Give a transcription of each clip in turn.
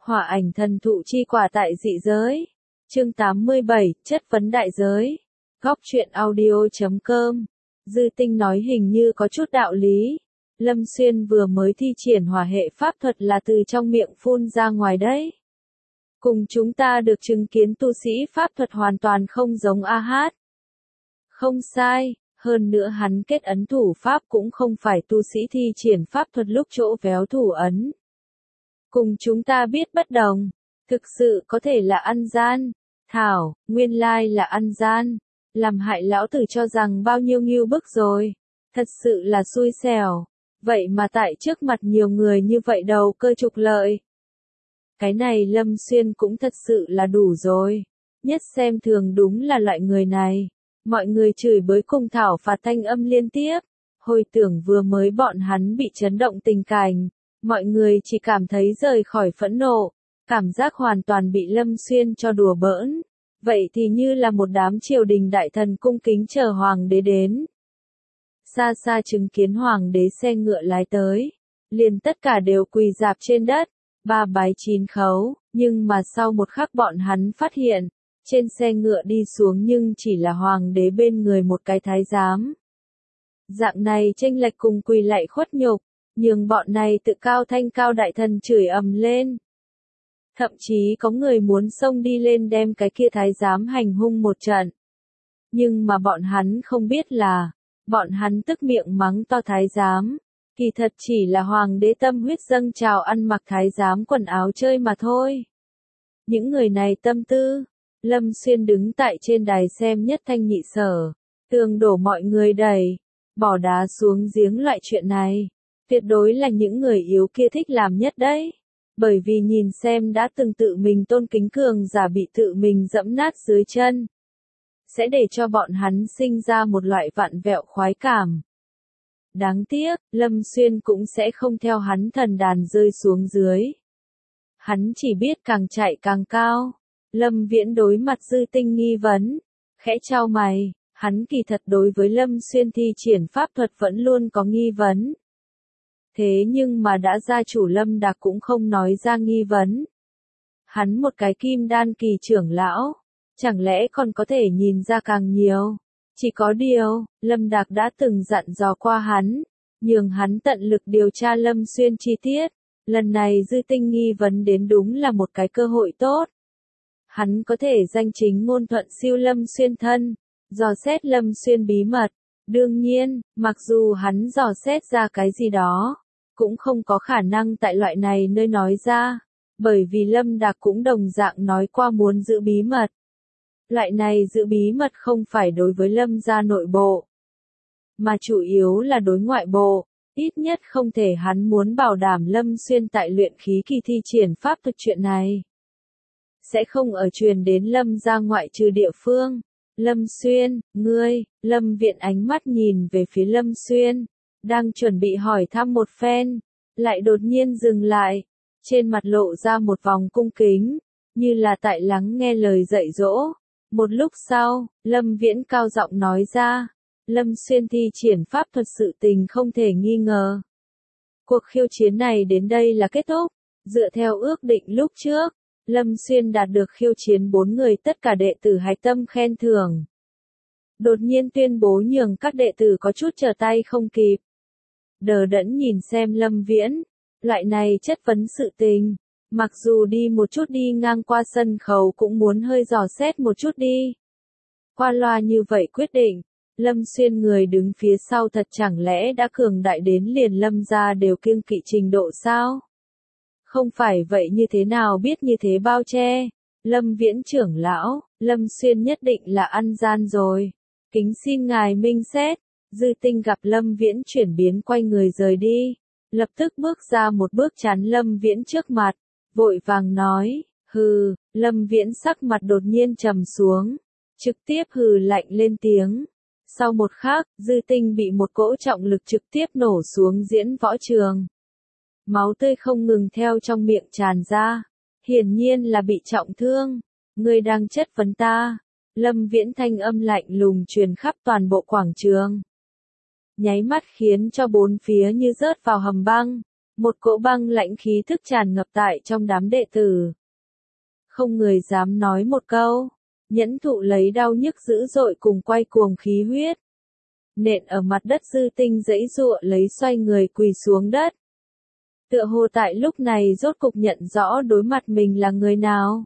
Hỏa ảnh thần thụ chi quả tại dị giới. Chương 87, chất vấn đại giới. Góc truyện audio.com. Dư Tinh nói hình như có chút đạo lý. Lâm Xuyên vừa mới thi triển hỏa hệ pháp thuật là từ trong miệng phun ra ngoài đấy. Cùng chúng ta được chứng kiến tu sĩ pháp thuật hoàn toàn không giống A-hát. Không sai, hơn nữa hắn kết ấn thủ pháp cũng không phải tu sĩ thi triển pháp thuật lúc chỗ véo thủ ấn. Cùng chúng ta biết bất đồng, thực sự có thể là ăn gian. Thảo, nguyên lai là ăn gian. Làm hại lão tử cho rằng bao nhiêu ngưu bức rồi. Thật sự là xui xẻo. Vậy mà tại trước mặt nhiều người như vậy đầu cơ trục lợi. Cái này Lâm Xuyên cũng thật sự là đủ rồi. Nhất xem thường đúng là loại người này. Mọi người chửi bới cùng thảo phạt thanh âm liên tiếp. Hồi tưởng vừa mới bọn hắn bị chấn động tình cảnh. Mọi người chỉ cảm thấy rời khỏi phẫn nộ. Cảm giác hoàn toàn bị Lâm Xuyên cho đùa bỡn. Vậy thì như là một đám triều đình đại thần cung kính chờ hoàng đế đến. Xa xa chứng kiến hoàng đế xe ngựa lái tới. Liền tất cả đều quỳ rạp trên đất. Ba bái chín khấu, nhưng mà sau một khắc bọn hắn phát hiện, trên xe ngựa đi xuống nhưng chỉ là hoàng đế bên người một cái thái giám. Dạng này chênh lệch cùng quỳ lạy khuất nhục, nhưng bọn này tự cao thanh cao đại thần chửi ầm lên. Thậm chí có người muốn xông đi lên đem cái kia thái giám hành hung một trận. Nhưng mà bọn hắn không biết là, bọn hắn tức miệng mắng to thái giám. Kỳ thật chỉ là hoàng đế tâm huyết dâng trào ăn mặc thái giám quần áo chơi mà thôi. Những người này tâm tư, Lâm Xuyên đứng tại trên đài xem nhất thanh nhị sở, tường đổ mọi người đẩy, bỏ đá xuống giếng loại chuyện này, tuyệt đối là những người yếu kia thích làm nhất đấy. Bởi vì nhìn xem đã từng tự mình tôn kính cường giả bị tự mình dẫm nát dưới chân, sẽ để cho bọn hắn sinh ra một loại vặn vẹo khoái cảm. Đáng tiếc, Lâm Xuyên cũng sẽ không theo hắn thần đàn rơi xuống dưới. Hắn chỉ biết càng chạy càng cao. Lâm Viễn đối mặt Dư Tinh nghi vấn, khẽ chau mày, hắn kỳ thật đối với Lâm Xuyên thi triển pháp thuật vẫn luôn có nghi vấn. Thế nhưng mà đã gia chủ Lâm Đạc cũng không nói ra nghi vấn. Hắn một cái kim đan kỳ trưởng lão, chẳng lẽ còn có thể nhìn ra càng nhiều. Chỉ có điều, Lâm Đạc đã từng dặn dò qua hắn, nhường hắn tận lực điều tra Lâm Xuyên chi tiết. Lần này Dư Tinh nghi vấn đến đúng là một cái cơ hội tốt. Hắn có thể danh chính ngôn thuận siêu Lâm Xuyên thân, dò xét Lâm Xuyên bí mật. Đương nhiên, mặc dù hắn dò xét ra cái gì đó, cũng không có khả năng tại loại này nơi nói ra, bởi vì Lâm Đạc cũng đồng dạng nói qua muốn giữ bí mật. Loại này giữ bí mật không phải đối với Lâm gia nội bộ, mà chủ yếu là đối ngoại bộ, ít nhất không thể hắn muốn bảo đảm Lâm Xuyên tại luyện khí kỳ thi triển pháp thuật chuyện này. Sẽ không ở truyền đến Lâm gia ngoại trừ địa phương. Lâm Xuyên, ngươi, Lâm Viện ánh mắt nhìn về phía Lâm Xuyên, đang chuẩn bị hỏi thăm một phen, lại đột nhiên dừng lại, trên mặt lộ ra một vòng cung kính, như là tại lắng nghe lời dạy dỗ. Một lúc sau, Lâm Viễn cao giọng nói ra, Lâm Xuyên thi triển pháp thuật sự tình không thể nghi ngờ. Cuộc khiêu chiến này đến đây là kết thúc, dựa theo ước định lúc trước, Lâm Xuyên đạt được khiêu chiến 4 người tất cả đệ tử hạch tâm khen thưởng. Đột nhiên tuyên bố nhường các đệ tử có chút trở tay không kịp. Đờ đẫn nhìn xem Lâm Viễn, loại này chất vấn sự tình. Mặc dù đi một chút đi ngang qua sân khấu cũng muốn hơi dò xét một chút đi. Qua loa như vậy quyết định, Lâm Xuyên người đứng phía sau thật chẳng lẽ đã cường đại đến liền Lâm gia đều kiêng kỵ trình độ sao? Không phải vậy như thế nào biết như thế bao che? Lâm Viễn trưởng lão, Lâm Xuyên nhất định là ăn gian rồi. Kính xin ngài minh xét. Dư Tinh gặp Lâm Viễn chuyển biến quay người rời đi, lập tức bước ra một bước chắn Lâm Viễn trước mặt. Vội vàng nói, hừ. Lâm Viễn sắc mặt đột nhiên trầm xuống, trực tiếp hừ lạnh lên tiếng. Sau một khắc, Dư Tinh bị một cỗ trọng lực trực tiếp nổ xuống diễn võ trường. Máu tươi không ngừng theo trong miệng tràn ra, hiển nhiên là bị trọng thương. Ngươi đang chất vấn ta? Lâm Viễn thanh âm lạnh lùng truyền khắp toàn bộ quảng trường. Nháy mắt khiến cho bốn phía như rớt vào hầm băng. Một cỗ băng lãnh khí thức tràn ngập tại trong đám đệ tử. Không người dám nói một câu. Nhẫn thụ lấy đau nhức dữ dội cùng quay cuồng khí huyết. Nện ở mặt đất Dư Tinh giãy giụa lấy xoay người quỳ xuống đất. Tựa hồ tại lúc này rốt cục nhận rõ đối mặt mình là người nào.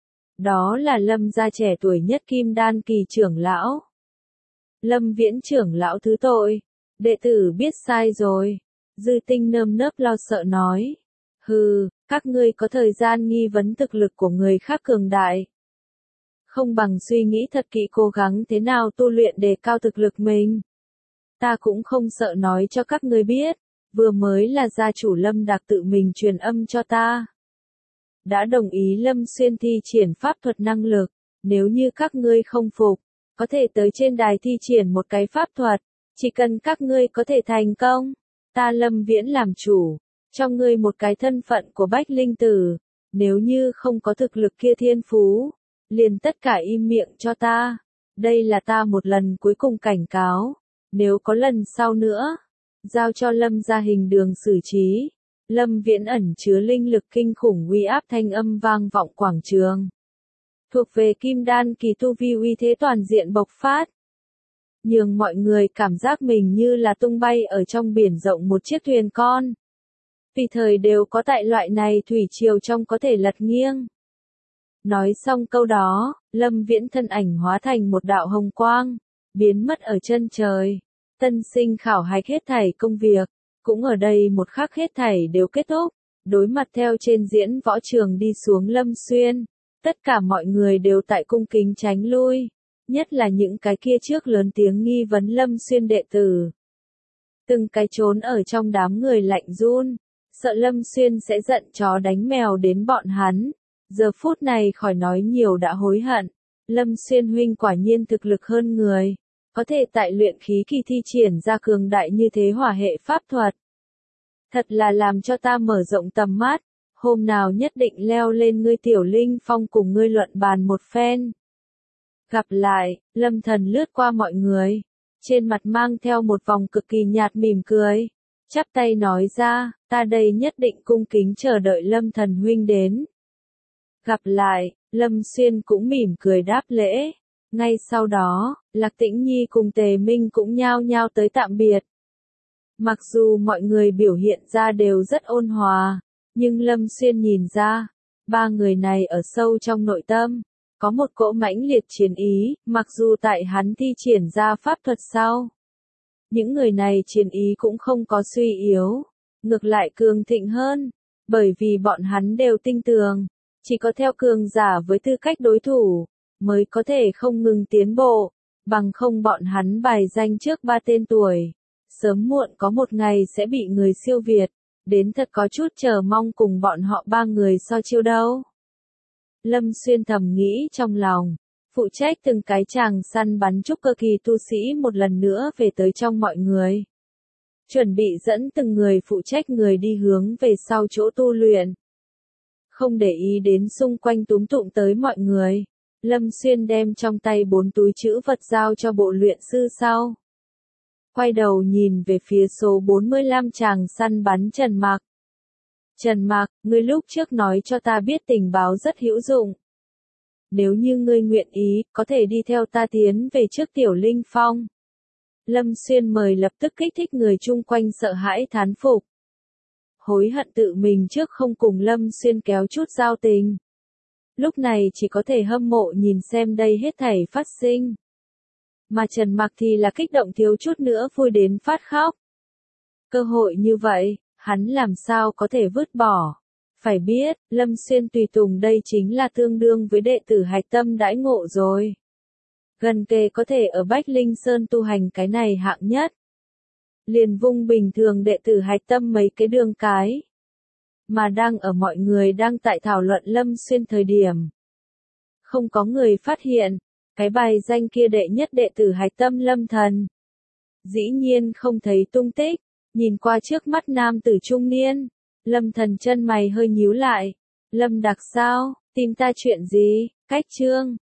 Đó là Lâm gia trẻ tuổi nhất Kim Đan kỳ trưởng lão. Lâm Viễn trưởng lão thứ tội. Đệ tử biết sai rồi. Dư Tinh nơm nớp lo sợ nói. Hừ, các ngươi có thời gian nghi vấn thực lực của người khác cường đại. Không bằng suy nghĩ thật kỹ cố gắng thế nào tu luyện để cao thực lực mình. Ta cũng không sợ nói cho các ngươi biết. Vừa mới là gia chủ Lâm Đạc tự mình truyền âm cho ta. Đã đồng ý Lâm Xuyên thi triển pháp thuật năng lực. Nếu như các ngươi không phục, có thể tới trên đài thi triển một cái pháp thuật. Chỉ cần các ngươi có thể thành công, ta Lâm Viễn làm chủ, cho ngươi một cái thân phận của Bách Linh Tử. Nếu như không có thực lực kia thiên phú, liền tất cả im miệng cho ta. Đây là ta một lần cuối cùng cảnh cáo. Nếu có lần sau nữa, giao cho Lâm gia hình đường xử trí. Lâm Viễn ẩn chứa linh lực kinh khủng uy áp thanh âm vang vọng quảng trường. Thuộc về Kim Đan kỳ tu vi uy thế toàn diện bộc phát. Nhường mọi người cảm giác mình như là tung bay ở trong biển rộng một chiếc thuyền con. Tùy thời đều có tại loại này thủy triều trong có thể lật nghiêng. Nói xong câu đó, Lâm Viễn thân ảnh hóa thành một đạo hồng quang, biến mất ở chân trời. Tân sinh khảo hạch hết thảy công việc, cũng ở đây một khắc hết thảy đều kết thúc. Đối mặt theo trên diễn võ trường đi xuống Lâm Xuyên, tất cả mọi người đều tại cung kính tránh lui, nhất là những cái kia trước lớn tiếng nghi vấn Lâm Xuyên đệ tử. Từng cái trốn ở trong đám người lạnh run, sợ Lâm Xuyên sẽ giận chó đánh mèo đến bọn hắn. Giờ phút này khỏi nói nhiều đã hối hận. Lâm Xuyên huynh quả nhiên thực lực hơn người, có thể tại luyện khí kỳ thi triển ra cường đại như thế hỏa hệ pháp thuật. Thật là làm cho ta mở rộng tầm mắt, hôm nào nhất định leo lên ngươi Tiểu Linh Phong cùng ngươi luận bàn một phen. Gặp lại, Lâm Thần lướt qua mọi người, trên mặt mang theo một vòng cực kỳ nhạt mỉm cười, chắp tay nói ra, ta đây nhất định cung kính chờ đợi Lâm Thần huynh đến. Gặp lại, Lâm Xuyên cũng mỉm cười đáp lễ. Ngay sau đó, Lạc Tĩnh Nhi cùng Tề Minh cũng nhao nhao tới tạm biệt. Mặc dù mọi người biểu hiện ra đều rất ôn hòa, nhưng Lâm Xuyên nhìn ra, ba người này ở sâu trong nội tâm, có một cỗ mãnh liệt chiến ý, mặc dù tại hắn thi triển ra pháp thuật sau. Những người này chiến ý cũng không có suy yếu, ngược lại cường thịnh hơn, bởi vì bọn hắn đều tin tưởng, chỉ có theo cường giả với tư cách đối thủ, mới có thể không ngừng tiến bộ, bằng không bọn hắn bài danh trước ba tên tuổi. Sớm muộn có một ngày sẽ bị người siêu việt, đến thật có chút chờ mong cùng bọn họ ba người so chiêu đâu. Lâm Xuyên thầm nghĩ trong lòng, phụ trách từng cái chàng săn bắn trúc cơ kỳ tu sĩ một lần nữa về tới trong mọi người. Chuẩn bị dẫn từng người phụ trách người đi hướng về sau chỗ tu luyện. Không để ý đến xung quanh túm tụm tới mọi người, Lâm Xuyên đem trong tay 4 túi trữ vật giao cho bộ luyện sư sau. Quay đầu nhìn về phía số 45 chàng săn bắn Trần Mạc. Trần Mạc, ngươi lúc trước nói cho ta biết tình báo rất hữu dụng. Nếu như ngươi nguyện ý, có thể đi theo ta tiến về trước Tiểu Linh Phong. Lâm Xuyên mời lập tức kích thích người chung quanh sợ hãi thán phục. Hối hận tự mình trước không cùng Lâm Xuyên kéo chút giao tình. Lúc này chỉ có thể hâm mộ nhìn xem đây hết thảy phát sinh. Mà Trần Mạc thì là kích động thiếu chút nữa vui đến phát khóc. Cơ hội như vậy, hắn làm sao có thể vứt bỏ. Phải biết, Lâm Xuyên tùy tùng đây chính là tương đương với đệ tử hạch tâm đãi ngộ rồi. Gần kề có thể ở Bách Linh Sơn tu hành cái này hạng nhất. Liền vung bình thường đệ tử hạch tâm mấy cái đường cái. Mà đang ở mọi người đang tại thảo luận Lâm Xuyên thời điểm. Không có người phát hiện, cái bài danh kia đệ nhất đệ tử hạch tâm Lâm Thần. Dĩ nhiên không thấy tung tích, nhìn qua trước mắt nam tử trung niên. Lâm Thần chân mày hơi nhíu lại. Lâm Đặc sao, tìm ta chuyện gì, cách chương.